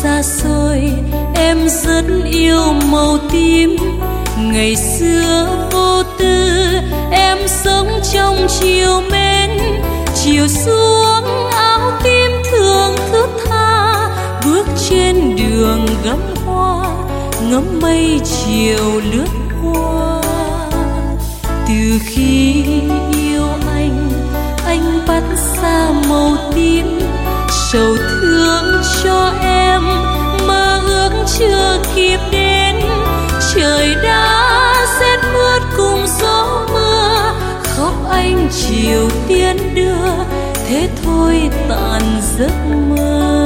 xa xôi em rất yêu màu tím. Ngày xưa vô tư em sống trong chiều mến, chiều xuống áo tím thường thướt tha, bước trên đường gấm hoa ngắm mây chiều lướt qua. Từ khi yêu anh bắt xa màu tím, sầu thương cho em mơ ước chưa kịp đến. Trời đã rét mướt cùng gió mưa, khóc anh chiều tiên đưa, thế thôi tàn giấc mơ.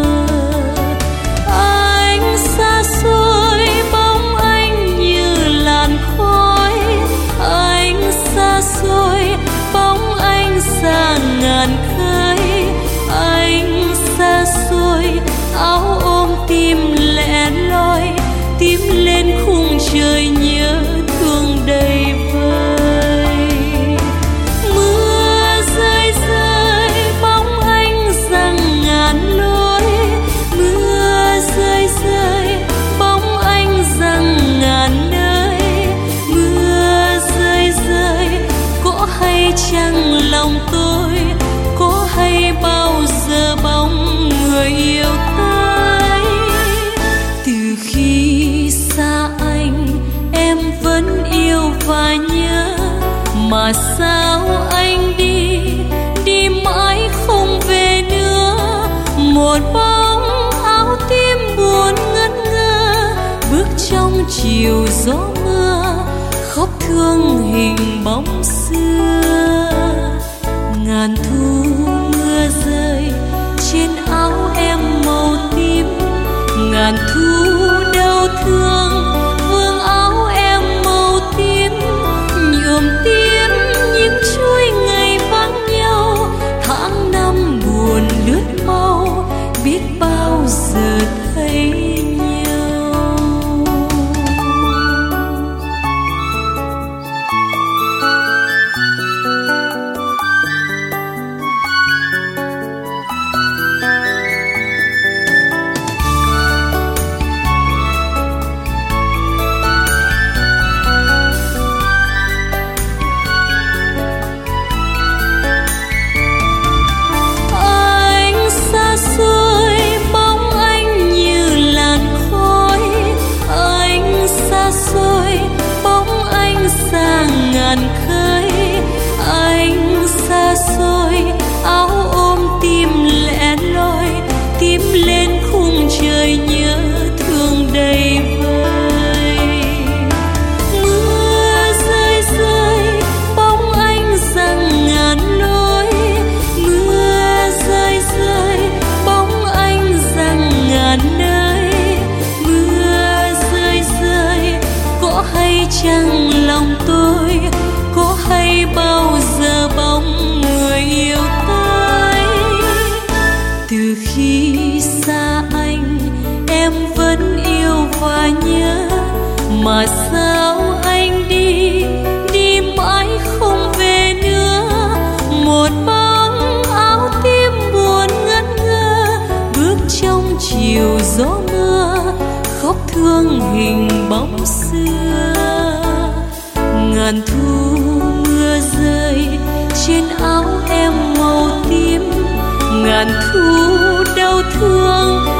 Anh xa xôi bóng anh như làn khói, anh xa xôi bóng anh xa ngàn khơi. Anh xa xôi áo ôm tim lẻ loi, tím lên khung trời nhớ thương đầy vơi. Mưa rơi rơi bóng anh giăng ngàn lối, mưa rơi rơi bóng anh giăng ngàn nơi. Mưa rơi rơi có hay chăng lòng tôi, có hay bao giờ bóng người yêu tới. Từ khi xa anh em vẫn yêu và nhớ, mà sao anh đi đi mãi không về nữa. Một bóng áo tím buồn ngất ngơ, bước trong chiều gió mưa, khóc thương hình bóng xưa. Ngàn thu mưa rơi trên áo em màu tím, ngàn thu đau thương vương áo em màu tím. Nhuộm tím những chuỗi ngày vắng nhau, tháng năm buồn lướt mau, biết bao giờ thấy nhau. Anh xa xôi áo ôm tim lẻ loi, tím lên khung trời nhớ thương đầy vơi. Mưa rơi rơi bóng anh giăng ngàn lối, mưa rơi rơi bóng anh giăng ngàn nơi. Mưa rơi rơi có hay chăng lòng tôi, có hay bao giờ bóng người yêu tới. Từ khi xa anh em vẫn yêu và nhớ, mà sao anh đi đi mãi không về nữa. Một bóng áo tím buồn ngất ngơ, bước trong chiều gió mưa, khóc thương hình bóng xưa. Ngàn thu mưa rơi trên áo em màu tím, ngàn thu đau thương